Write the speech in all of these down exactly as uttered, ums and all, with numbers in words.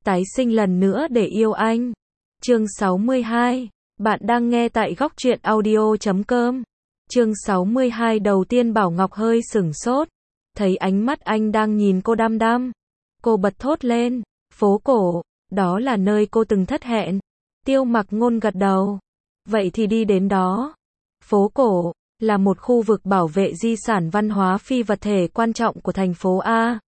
tái sinh lần nữa để yêu anh. Chương sáu mươi hai, bạn đang nghe tại góc truyện audio chấm com. Chương sáu mươi hai đầu tiên Bảo Ngọc hơi sửng sốt, thấy ánh mắt anh đang nhìn cô đăm đăm. Cô bật thốt lên, phố cổ, đó là nơi cô từng thất hẹn. Tiêu Mặc Ngôn gật đầu. Vậy thì đi đến đó. Phố cổ là một khu vực bảo vệ di sản văn hóa phi vật thể quan trọng của thành phố A.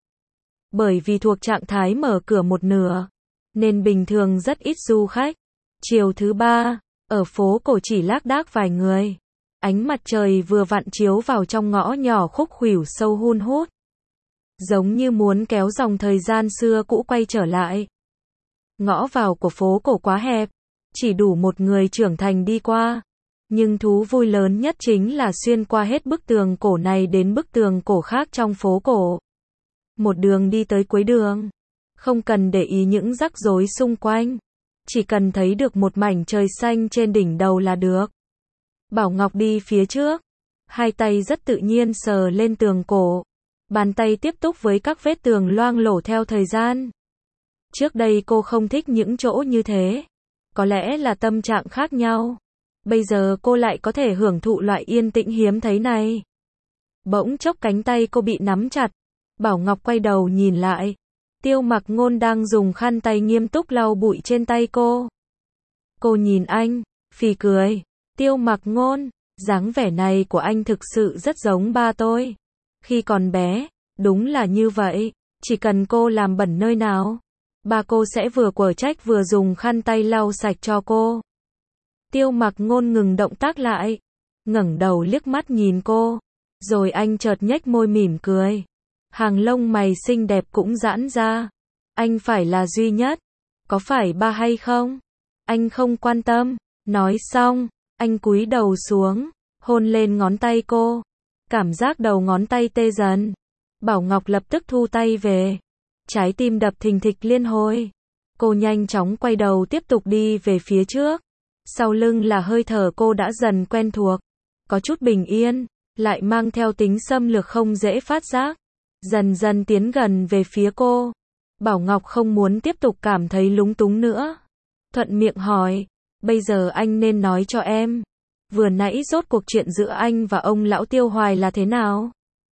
Bởi vì thuộc trạng thái mở cửa một nửa, nên bình thường rất ít du khách. Chiều thứ ba, ở phố cổ chỉ lác đác vài người. Ánh mặt trời vừa vặn chiếu vào trong ngõ nhỏ khúc khuỷu sâu hun hút, giống như muốn kéo dòng thời gian xưa cũ quay trở lại. Ngõ vào của phố cổ quá hẹp, chỉ đủ một người trưởng thành đi qua. Nhưng thú vui lớn nhất chính là xuyên qua hết bức tường cổ này đến bức tường cổ khác trong phố cổ. Một đường đi tới cuối đường, không cần để ý những rắc rối xung quanh, chỉ cần thấy được một mảnh trời xanh trên đỉnh đầu là được. Bảo Ngọc đi phía trước, hai tay rất tự nhiên sờ lên tường cổ, bàn tay tiếp tục với các vết tường loang lổ theo thời gian. Trước đây cô không thích những chỗ như thế, có lẽ là tâm trạng khác nhau. Bây giờ cô lại có thể hưởng thụ loại yên tĩnh hiếm thấy này. Bỗng chốc cánh tay cô bị nắm chặt, Bảo Ngọc quay đầu nhìn lại. Tiêu Mặc Ngôn đang dùng khăn tay nghiêm túc lau bụi trên tay cô. Cô nhìn anh, phì cười. Tiêu Mặc Ngôn, dáng vẻ này của anh thực sự rất giống ba tôi. Khi còn bé, đúng là như vậy, chỉ cần cô làm bẩn nơi nào, ba cô sẽ vừa quở trách vừa dùng khăn tay lau sạch cho cô. Tiêu Mặc Ngôn ngừng động tác lại, ngẩng đầu liếc mắt nhìn cô, rồi anh chợt nhếch môi mỉm cười. Hàng lông mày xinh đẹp cũng giãn ra. Anh phải là duy nhất, có phải ba hay không? Anh không quan tâm. Nói xong, anh cúi đầu xuống, hôn lên ngón tay cô. Cảm giác đầu ngón tay tê dần. Bảo Ngọc lập tức thu tay về. Trái tim đập thình thịch liên hồi. Cô nhanh chóng quay đầu tiếp tục đi về phía trước. Sau lưng là hơi thở cô đã dần quen thuộc, có chút bình yên, lại mang theo tính xâm lược không dễ phát giác, dần dần tiến gần về phía cô. Bảo Ngọc không muốn tiếp tục cảm thấy lúng túng nữa, thuận miệng hỏi, bây giờ anh nên nói cho em, vừa nãy rốt cuộc chuyện giữa anh và ông lão Tiêu Hoài là thế nào?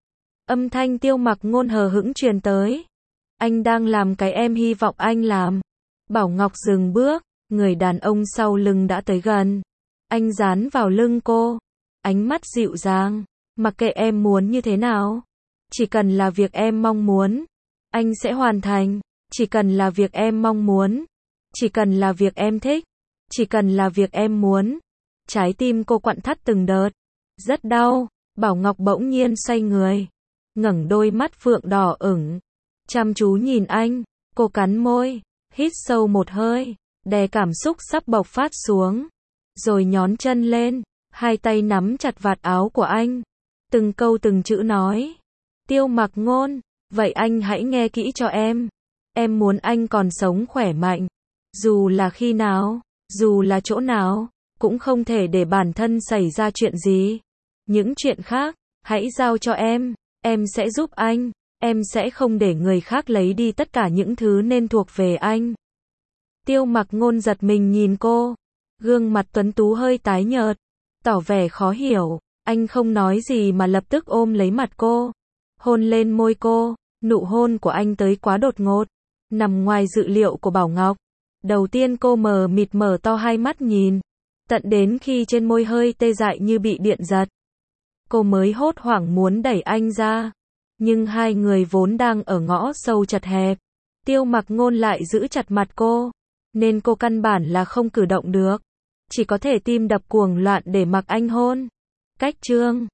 Âm thanh Tiêu Mặc Ngôn hờ hững truyền tới. Anh đang làm cái em hy vọng anh làm. Bảo Ngọc dừng bước. Người đàn ông sau lưng đã tới gần. Anh dán vào lưng cô, ánh mắt dịu dàng. Mặc kệ em muốn như thế nào, chỉ cần là việc em mong muốn, anh sẽ hoàn thành. Chỉ cần là việc em mong muốn, chỉ cần là việc em thích, chỉ cần là việc em muốn. Trái tim cô quặn thắt từng đợt, rất đau. Bảo Ngọc bỗng nhiên xoay người, ngẩng đôi mắt phượng đỏ ửng, chăm chú nhìn anh. Cô cắn môi, hít sâu một hơi, đè cảm xúc sắp bộc phát xuống, rồi nhón chân lên, hai tay nắm chặt vạt áo của anh, từng câu từng chữ nói. Tiêu Mặc Ngôn, vậy anh hãy nghe kỹ cho em. Em muốn anh còn sống khỏe mạnh, dù là khi nào, dù là chỗ nào, cũng không thể để bản thân xảy ra chuyện gì. Những chuyện khác, hãy giao cho em, em sẽ giúp anh, em sẽ không để người khác lấy đi tất cả những thứ nên thuộc về anh. Tiêu Mặc Ngôn giật mình nhìn cô, gương mặt tuấn tú hơi tái nhợt, tỏ vẻ khó hiểu. Anh không nói gì mà lập tức ôm lấy mặt cô, hôn lên môi cô. Nụ hôn của anh tới quá đột ngột, nằm ngoài dự liệu của Bảo Ngọc. Đầu tiên cô mờ mịt mở to hai mắt nhìn, tận đến khi trên môi hơi tê dại như bị điện giật, cô mới hốt hoảng muốn đẩy anh ra. Nhưng hai người vốn đang ở ngõ sâu chật hẹp, Tiêu Mặc Ngôn lại giữ chặt mặt cô, nên cô căn bản là không cử động được, chỉ có thể tim đập cuồng loạn để mặc anh hôn. Cách chương